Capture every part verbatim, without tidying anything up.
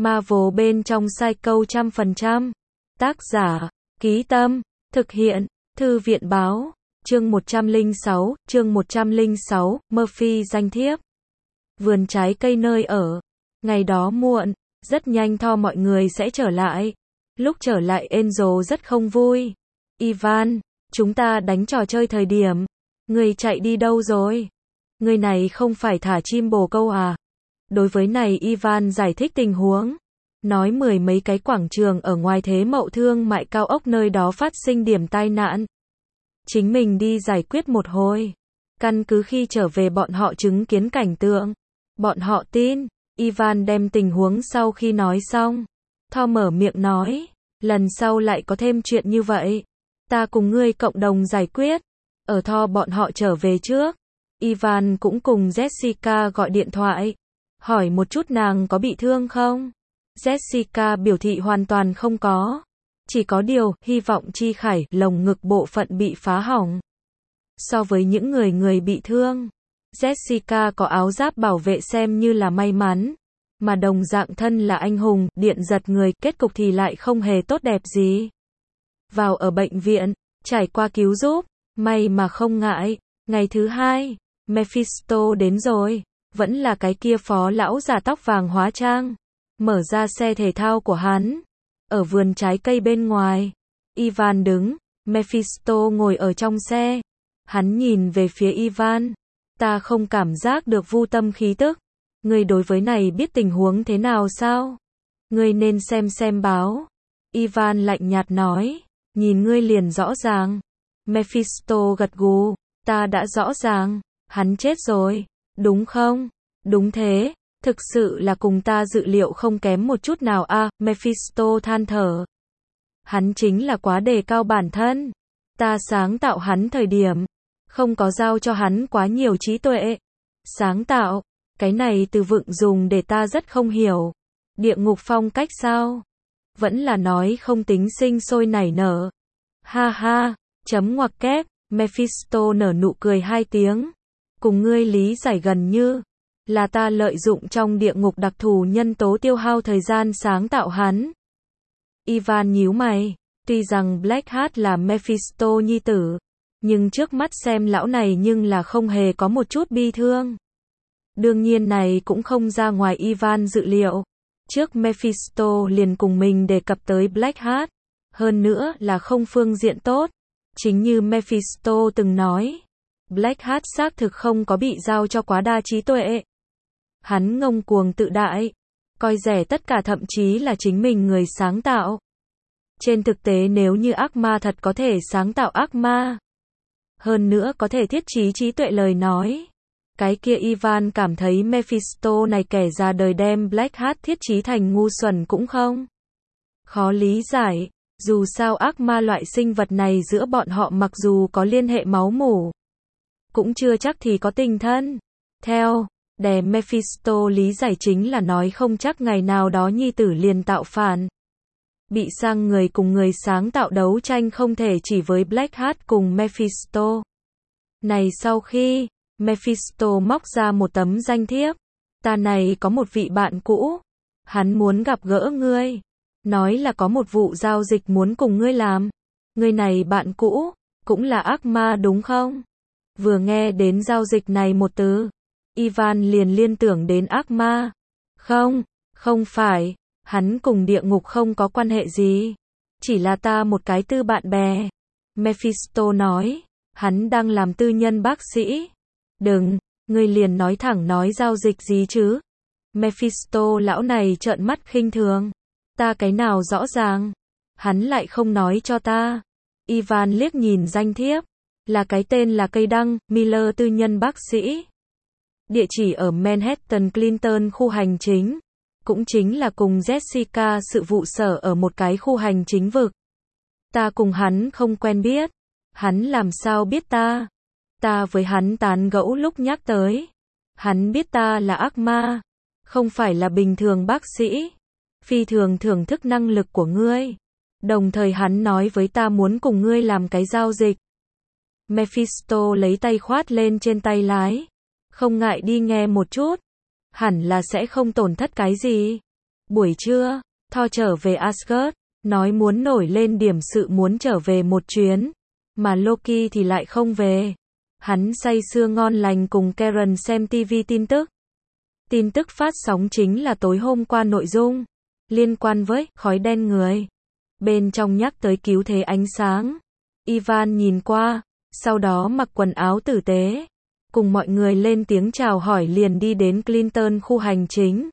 Marvel bên trong Psycho trăm phần trăm. Tác giả, Ký Tâm, thực hiện, Thư viện Báo, chương một trăm lẻ sáu, chương một trăm lẻ sáu, Murphy danh thiếp. Vườn trái cây nơi ở. Ngày đó muộn, rất nhanh Thor mọi người sẽ trở lại. Lúc trở lại Angel rất không vui. Ivan, chúng ta đánh trò chơi thời điểm. Người chạy đi đâu rồi? Người này không phải thả chim bồ câu à? Đối với này Ivan giải thích tình huống. Nói mười mấy cái quảng trường ở ngoài thế mậu thương mại cao ốc nơi đó phát sinh điểm tai nạn. Chính mình đi giải quyết một hồi. Căn cứ khi trở về bọn họ chứng kiến cảnh tượng. Bọn họ tin. Ivan đem tình huống sau khi nói xong. Thor mở miệng nói. Lần sau lại có thêm chuyện như vậy. Ta cùng ngươi cộng đồng giải quyết. Ở Thor bọn họ trở về trước. Ivan cũng cùng Jessica gọi điện thoại. Hỏi một chút nàng có bị thương không? Jessica biểu thị hoàn toàn không có. Chỉ có điều, hy vọng chi khải, lồng ngực bộ phận bị phá hỏng. So với những người người bị thương, Jessica có áo giáp bảo vệ xem như là may mắn. Mà đồng dạng thân là anh hùng, điện giật người, kết cục thì lại không hề tốt đẹp gì. Vào ở bệnh viện, trải qua cứu giúp, may mà không ngại. Ngày thứ hai, Mephisto đến rồi. Vẫn là cái kia phó lão già tóc vàng hóa trang. Mở ra xe thể thao của hắn. Ở vườn trái cây bên ngoài. Ivan đứng. Mephisto ngồi ở trong xe. Hắn nhìn về phía Ivan. Ta không cảm giác được vu tâm khí tức. Ngươi đối với này biết tình huống thế nào sao? Ngươi nên xem xem báo. Ivan lạnh nhạt nói. Nhìn ngươi liền rõ ràng. Mephisto gật gù. Ta đã rõ ràng. Hắn chết rồi. Đúng không? Đúng thế. Thực sự là cùng ta dự liệu không kém một chút nào a. À, Mephisto than thở. Hắn chính là quá đề cao bản thân. Ta sáng tạo hắn thời điểm. Không có giao cho hắn quá nhiều trí tuệ. Sáng tạo. Cái này từ vựng dùng để ta rất không hiểu. Địa ngục phong cách sao? Vẫn là nói không tính sinh sôi nảy nở. Ha ha. Chấm ngoặc kép. Mephisto nở nụ cười hai tiếng. Cùng ngươi lý giải gần như là ta lợi dụng trong địa ngục đặc thù nhân tố tiêu hao thời gian sáng tạo hắn. Ivan nhíu mày, tuy rằng Black Hat là Mephisto nhi tử, nhưng trước mắt xem lão này nhưng là không hề có một chút bi thương. Đương nhiên này cũng không ra ngoài Ivan dự liệu. Trước Mephisto liền cùng mình đề cập tới Black Hat, hơn nữa là không phương diện tốt. Chính như Mephisto từng nói. Black Hat xác thực không có bị giao cho quá đa trí tuệ. Hắn ngông cuồng tự đại, coi rẻ tất cả thậm chí là chính mình người sáng tạo. Trên thực tế nếu như ác ma thật có thể sáng tạo ác ma, hơn nữa có thể thiết trí trí tuệ lời nói, cái kia Ivan cảm thấy Mephisto này kẻ ra đời đem Black Hat thiết trí thành ngu xuẩn cũng không khó lý giải. Dù sao ác ma loại sinh vật này giữa bọn họ mặc dù có liên hệ máu mủ, cũng chưa chắc thì có tình thân. Theo đè Mephisto lý giải chính là nói không chắc ngày nào đó nhi tử liền tạo phản. Bị sang người cùng người sáng tạo đấu tranh không thể chỉ với Black Hat cùng Mephisto. Này sau khi, Mephisto móc ra một tấm danh thiếp. Ta này có một vị bạn cũ. Hắn muốn gặp gỡ ngươi. Nói là có một vụ giao dịch muốn cùng ngươi làm. Ngươi này bạn cũ, cũng là ác ma đúng không? Vừa nghe đến giao dịch này một từ, Ivan liền liên tưởng đến ác ma. Không, không phải, hắn cùng địa ngục không có quan hệ gì. Chỉ là ta một cái tư bạn bè. Mephisto nói, hắn đang làm tư nhân bác sĩ. Đừng, ngươi liền nói thẳng nói giao dịch gì chứ. Mephisto lão này trợn mắt khinh thường. Ta cái nào rõ ràng. Hắn lại không nói cho ta. Ivan liếc nhìn danh thiếp. Là cái tên là cây đăng, Miller tư nhân bác sĩ. Địa chỉ ở Manhattan Clinton khu hành chính. Cũng chính là cùng Jessica sự vụ sở ở một cái khu hành chính vực. Ta cùng hắn không quen biết. Hắn làm sao biết ta? Ta với hắn tán gẫu lúc nhắc tới. Hắn biết ta là ác ma. Không phải là bình thường bác sĩ. Phi thường thưởng thức năng lực của ngươi. Đồng thời hắn nói với ta muốn cùng ngươi làm cái giao dịch. Mephisto lấy tay khoát lên trên tay lái. Không ngại đi nghe một chút. Hẳn là sẽ không tổn thất cái gì. Buổi trưa, Thor trở về Asgard, nói muốn nổi lên điểm sự muốn trở về một chuyến, mà Loki thì lại không về. Hắn say sưa ngon lành cùng Karen xem ti vi tin tức. Tin tức phát sóng chính là tối hôm qua nội dung liên quan với khói đen người. Bên trong nhắc tới cứu thế ánh sáng. Ivan nhìn qua, sau đó mặc quần áo tử tế, cùng mọi người lên tiếng chào hỏi liền đi đến Clinton khu hành chính.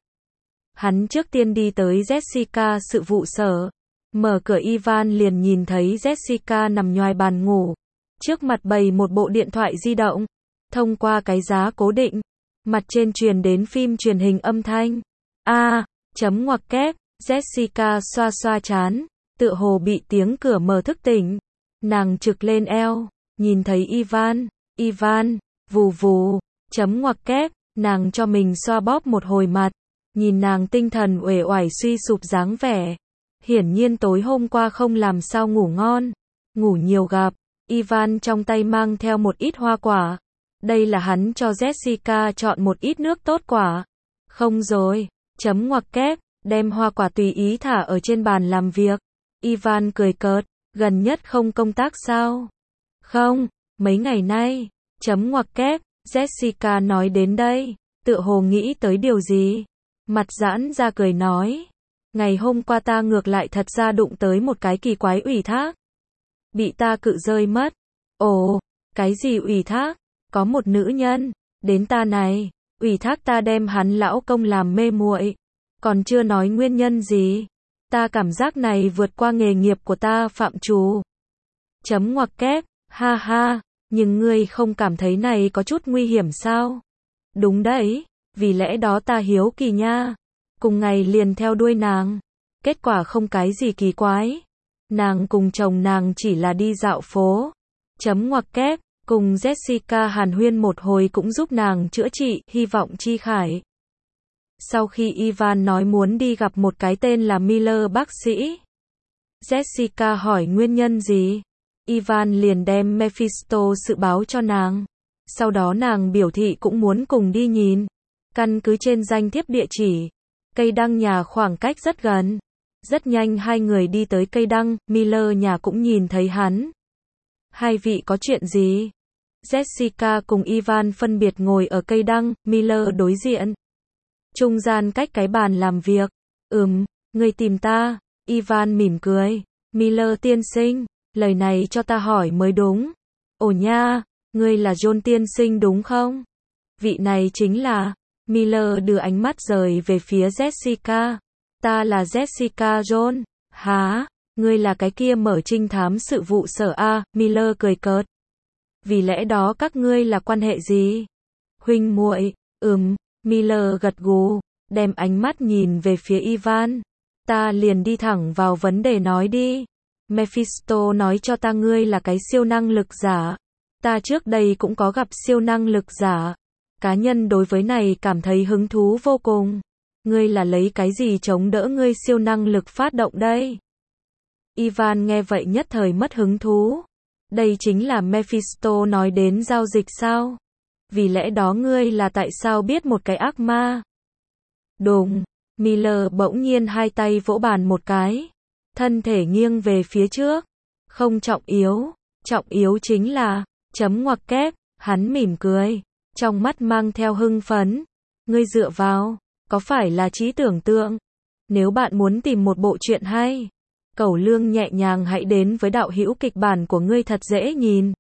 Hắn trước tiên đi tới Jessica sự vụ sở. Mở cửa Ivan liền nhìn thấy Jessica nằm nhoài bàn ngủ. Trước mặt bày một bộ điện thoại di động. Thông qua cái giá cố định, mặt trên truyền đến phim truyền hình âm thanh. A, chấm ngoặc kép, Jessica xoa xoa trán, tựa hồ bị tiếng cửa mở thức tỉnh. Nàng trực lên eo, nhìn thấy Ivan, Ivan, vù vù, chấm ngoặc kép, nàng cho mình xoa bóp một hồi mặt, nhìn nàng tinh thần uể oải suy sụp dáng vẻ. Hiển nhiên tối hôm qua không làm sao ngủ ngon, ngủ nhiều gặp. Ivan trong tay mang theo một ít hoa quả. Đây là hắn cho Jessica chọn một ít nước tốt quả. Không rồi, chấm ngoặc kép, đem hoa quả tùy ý thả ở trên bàn làm việc. Ivan cười cợt, gần nhất không công tác sao? Không, mấy ngày nay, chấm ngoặc kép, Jessica nói đến đây, tựa hồ nghĩ tới điều gì. Mặt giãn ra cười nói, ngày hôm qua ta ngược lại thật ra đụng tới một cái kỳ quái ủy thác. Bị ta cự rơi mất. Ồ, cái gì ủy thác? Có một nữ nhân, đến ta này, ủy thác ta đem hắn lão công làm mê muội. Còn chưa nói nguyên nhân gì. Ta cảm giác này vượt qua nghề nghiệp của ta phạm trù. Chấm ngoặc kép, ha ha, nhưng ngươi không cảm thấy này có chút nguy hiểm sao? Đúng đấy, vì lẽ đó ta hiếu kỳ nha. Cùng ngày liền theo đuôi nàng. Kết quả không cái gì kỳ quái. Nàng cùng chồng nàng chỉ là đi dạo phố. Chấm ngoặc kép, cùng Jessica hàn huyên một hồi cũng giúp nàng chữa trị, hy vọng chi khải. Sau khi Ivan nói muốn đi gặp một cái tên là Miller bác sĩ, Jessica hỏi nguyên nhân gì. Ivan liền đem Mephisto sự báo cho nàng. Sau đó nàng biểu thị cũng muốn cùng đi nhìn. Căn cứ trên danh thiếp địa chỉ, cây đăng nhà khoảng cách rất gần. Rất nhanh hai người đi tới cây đăng, Miller nhà cũng nhìn thấy hắn. Hai vị có chuyện gì? Jessica cùng Ivan phân biệt ngồi ở cây đăng, Miller đối diện. Trung gian cách cái bàn làm việc. Ừm, ngươi tìm ta. Ivan mỉm cười. Miller tiên sinh, lời này cho ta hỏi mới đúng. Ồ nha, ngươi là John tiên sinh đúng không? Vị này chính là. Miller đưa ánh mắt rời về phía Jessica. Ta là Jessica John. Hả? Ngươi là cái kia mở trinh thám sự vụ sở A, Miller cười cợt. Vì lẽ đó các ngươi là quan hệ gì? Huynh muội. Ừm, Miller gật gù, đem ánh mắt nhìn về phía Ivan. Ta liền đi thẳng vào vấn đề nói đi. Mephisto nói cho ta ngươi là cái siêu năng lực giả. Ta trước đây cũng có gặp siêu năng lực giả. Cá nhân đối với này cảm thấy hứng thú vô cùng. Ngươi là lấy cái gì chống đỡ ngươi siêu năng lực phát động đây? Ivan nghe vậy nhất thời mất hứng thú. Đây chính là Mephisto nói đến giao dịch sao? Vì lẽ đó ngươi là tại sao biết một cái ác ma? Đùng, Miller bỗng nhiên hai tay vỗ bàn một cái. Thân thể nghiêng về phía trước. Không trọng yếu, trọng yếu chính là, chấm ngoặc kép, hắn mỉm cười, trong mắt mang theo hưng phấn. Ngươi dựa vào, có phải là trí tưởng tượng? Nếu bạn muốn tìm một bộ truyện hay, cẩu lương nhẹ nhàng hãy đến với đạo hữu kịch bản của ngươi thật dễ nhìn.